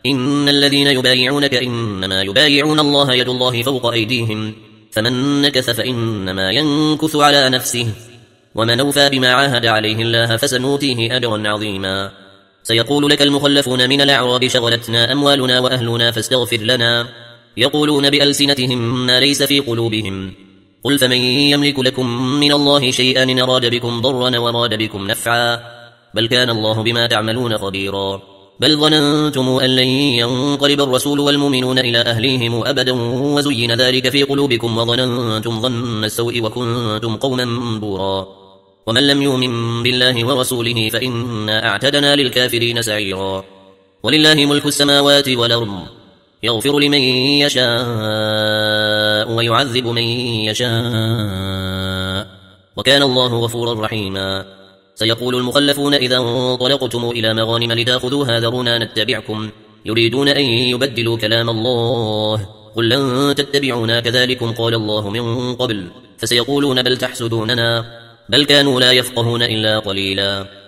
إن الذين يبايعونك إنما يبايعون الله يد الله فوق أيديهم فمن نكث فإنما ينكث على نفسه ومن أوفى بما عاهد عليه الله فسنؤتيه أجرا عظيما. سيقول لك المخلفون من الأعراب شغلتنا أموالنا وأهلنا فاستغفر لنا يقولون بألسنتهم ما ليس في قلوبهم قل فمن يملك لكم من الله شيئا إن أراد بكم ضرا وراد بكم نفعا بل كان الله بما تعملون خبيرا. بل ظننتم أن لن ينقلب الرسول والمؤمنون إلى أهليهم أبدا وزين ذلك في قلوبكم وظننتم ظن السوء وكنتم قوما بورا. ومن لم يؤمن بالله ورسوله فإنا أعتدنا للكافرين سعيرا. ولله ملك السماوات والأرض يغفر لمن يشاء ويعذب من يشاء وكان الله غفورا رحيما. سيقول المخلفون إذا انطلقتم إلى مغانم لتأخذوها ذرونا نتبعكم يريدون أن يبدلوا كلام الله قل لن تتبعونا كذلكم قال الله من قبل فسيقولون بل تحسدوننا بل كانوا لا يفقهون إلا قليلا.